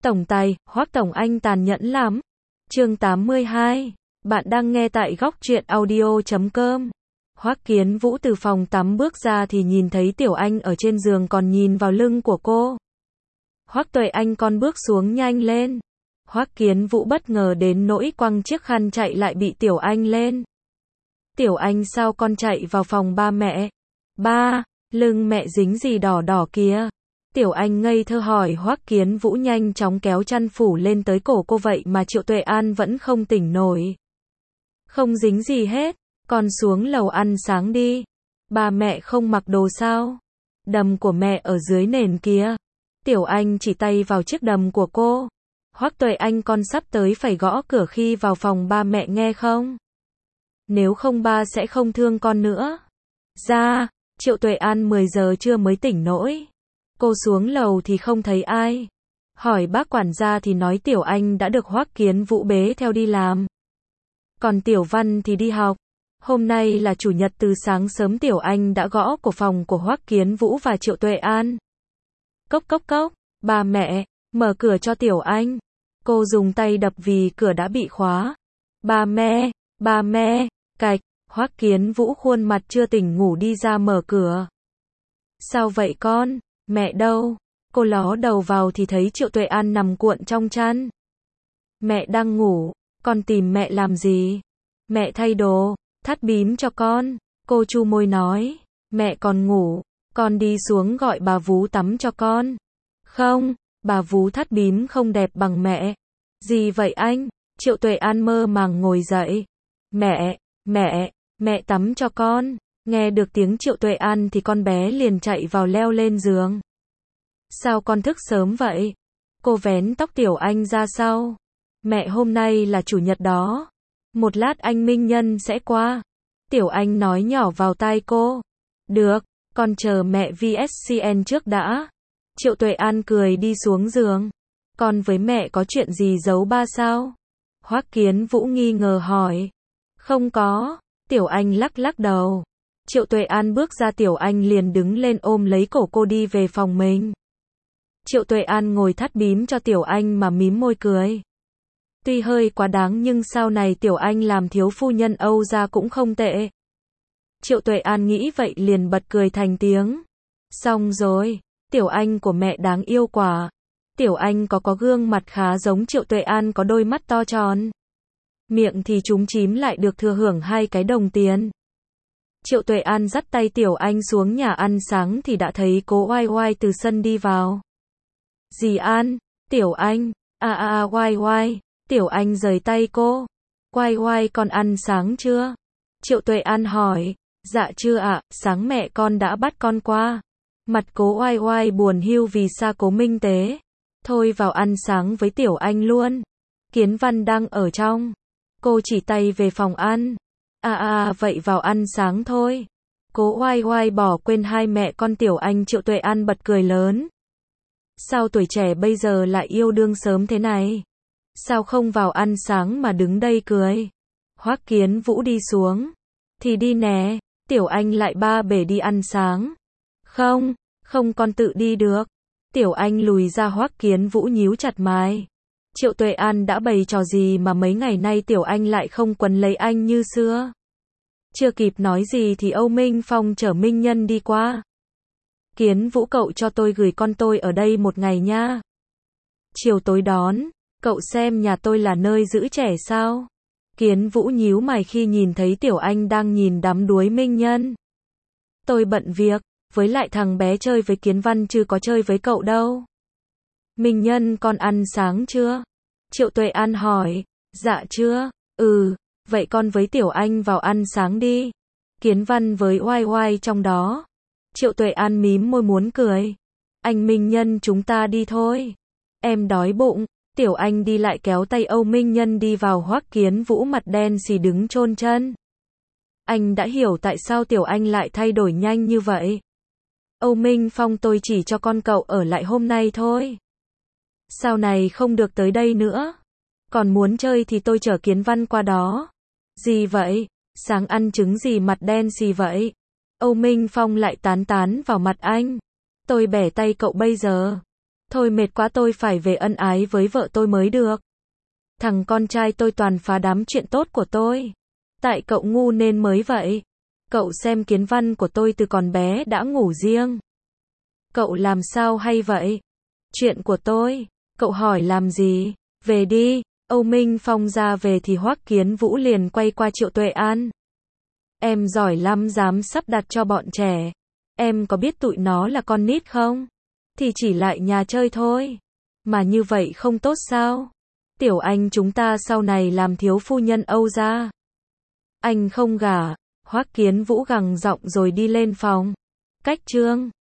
Tổng tài, Hoắc Tổng Anh tàn nhẫn lắm. Chương 82. Bạn đang nghe tại góc truyện audio.com. Hoắc Kiến Vũ từ phòng tắm bước ra thì nhìn thấy Tiểu Anh ở trên giường còn nhìn vào lưng của cô. Hoắc Tuệ Anh con bước xuống nhanh lên. Hoắc Kiến Vũ bất ngờ đến nỗi quăng chiếc khăn chạy lại bị Tiểu Anh lên. Tiểu Anh sao con chạy vào phòng ba mẹ? Ba, lưng mẹ dính gì đỏ đỏ kìa? Tiểu Anh ngây thơ hỏi. Hoắc Kiến Vũ nhanh chóng kéo chăn phủ lên tới cổ cô, vậy mà Triệu Tuệ An vẫn không tỉnh nổi. Không dính gì hết, con xuống lầu ăn sáng đi. Ba mẹ không mặc đồ sao? Đầm của mẹ ở dưới nền kia. Tiểu Anh chỉ tay vào chiếc đầm của cô. Hoắc Tuệ Anh con sắp tới phải gõ cửa khi vào phòng ba mẹ nghe không? Nếu không ba sẽ không thương con nữa. Ra, Triệu Tuệ An 10 giờ trưa mới tỉnh nổi. Cô xuống lầu thì không thấy ai. Hỏi bác quản gia thì nói Tiểu Anh đã được Hoắc Kiến Vũ bế theo đi làm. Còn Tiểu Văn thì đi học. Hôm nay là chủ nhật, từ sáng sớm Tiểu Anh đã gõ cửa phòng của Hoắc Kiến Vũ và Triệu Tuệ An. Cốc cốc cốc, ba mẹ, mở cửa cho Tiểu Anh. Cô dùng tay đập vì cửa đã bị khóa. Ba mẹ, cạch, Hoắc Kiến Vũ khuôn mặt chưa tỉnh ngủ đi ra mở cửa. Sao vậy con? Mẹ đâu? Cô ló đầu vào thì thấy Triệu Tuệ An nằm cuộn trong chăn. Mẹ đang ngủ, con tìm mẹ làm gì? Mẹ thay đồ, thắt bím cho con. Cô chu môi nói, mẹ còn ngủ, con đi xuống gọi bà vú tắm cho con. Không, bà vú thắt bím không đẹp bằng mẹ. Gì vậy anh? Triệu Tuệ An mơ màng ngồi dậy. Mẹ tắm cho con. Nghe được tiếng Triệu Tuệ An thì con bé liền chạy vào leo lên giường. Sao con thức sớm vậy? Cô vén tóc Tiểu Anh ra sau. Mẹ, hôm nay là chủ nhật đó. Một lát anh Minh Nhân sẽ qua. Tiểu Anh nói nhỏ vào tai cô. Được, con chờ mẹ VSCN trước đã. Triệu Tuệ An cười đi xuống giường. Con với mẹ có chuyện gì giấu ba sao? Hoắc Kiến Vũ nghi ngờ hỏi. Không có. Tiểu Anh lắc lắc đầu. Triệu Tuệ An bước ra, Tiểu Anh liền đứng lên ôm lấy cổ cô đi về phòng mình. Triệu Tuệ An ngồi thắt bím cho Tiểu Anh mà mím môi cười. Tuy hơi quá đáng nhưng sau này Tiểu Anh làm thiếu phu nhân Âu gia cũng không tệ. Triệu Tuệ An nghĩ vậy liền bật cười thành tiếng. Xong rồi, Tiểu Anh của mẹ đáng yêu quá. Tiểu Anh có gương mặt khá giống Triệu Tuệ An, có đôi mắt to tròn. Miệng thì chúm chím lại được thừa hưởng 2 cái đồng tiền. Triệu Tuệ An dắt tay Tiểu Anh xuống nhà ăn sáng thì đã thấy cố Oai Oai từ sân đi vào. Dì An, Tiểu Anh, Oai Oai. Tiểu Anh rời tay cô. Oai Oai, con ăn sáng chưa? Triệu Tuệ An hỏi. Dạ chưa ạ, sáng mẹ con đã bắt con qua. Mặt cố Oai Oai buồn hiu vì xa cố Minh Tế. Thôi vào ăn sáng với Tiểu Anh luôn. Kiến Văn đang ở trong. Cô chỉ tay về phòng ăn. Vậy vào ăn sáng thôi. Cố Oai Oai bỏ quên hai mẹ con Tiểu Anh. Triệu Tuệ An bật cười lớn. Sao tuổi trẻ bây giờ lại yêu đương sớm thế này? Sao không vào ăn sáng mà đứng đây cười? Hoắc Kiến Vũ đi xuống. Thì đi nè. Tiểu Anh lại ba bể đi ăn sáng. Không con tự đi được. Tiểu Anh lùi ra. Hoắc Kiến Vũ nhíu chặt mày. Triệu Tuệ An đã bày trò gì mà mấy ngày nay Tiểu Anh lại không quấn lấy anh như xưa? Chưa kịp nói gì thì Âu Minh Phong chở Minh Nhân đi qua. Kiến Vũ, cậu cho tôi gửi con tôi ở đây một ngày nha. Chiều tối đón, cậu xem nhà tôi là nơi giữ trẻ sao? Kiến Vũ nhíu mày khi nhìn thấy Tiểu Anh đang nhìn đắm đuối Minh Nhân. Tôi bận việc, với lại thằng bé chơi với Kiến Văn chứ có chơi với cậu đâu. Minh Nhân, con ăn sáng chưa? Triệu Tuệ An hỏi. Dạ chưa. Vậy con với Tiểu Anh vào ăn sáng đi. Kiến Văn với Oai Oai trong đó. Triệu Tuệ An mím môi muốn cười. Anh Minh Nhân, chúng ta đi thôi. Em đói bụng. Tiểu Anh đi lại kéo tay Âu Minh Nhân đi vào. Hoắc Kiến Vũ mặt đen xì đứng chôn chân. Anh đã hiểu tại sao Tiểu Anh lại thay đổi nhanh như vậy. Âu Minh Phong, tôi chỉ cho con cậu ở lại hôm nay thôi. Sau này không được tới đây nữa. Còn muốn chơi thì tôi chở Kiến Văn qua đó. Gì vậy? Sáng ăn trứng gì mặt đen xì vậy? Âu Minh Phong lại tán vào mặt anh. Tôi bẻ tay cậu bây giờ. Thôi mệt quá, tôi phải về ân ái với vợ tôi mới được. Thằng con trai tôi toàn phá đám chuyện tốt của tôi. Tại cậu ngu nên mới vậy. Cậu xem kiến văn của tôi từ còn bé đã ngủ riêng. Cậu làm sao hay vậy? Chuyện của tôi. Cậu hỏi làm gì? Về đi. Âu Minh Phong ra về thì Hoắc Kiến Vũ liền quay qua Triệu Tuệ An. Em giỏi lắm, dám sắp đặt cho bọn trẻ. Em có biết tụi nó là con nít không? Thì chỉ lại nhà chơi thôi. Mà như vậy không tốt sao? Tiểu Anh chúng ta sau này làm thiếu phu nhân Âu gia. Anh không gả. Hoắc Kiến Vũ gằn giọng rồi đi lên phòng. Cách Trương.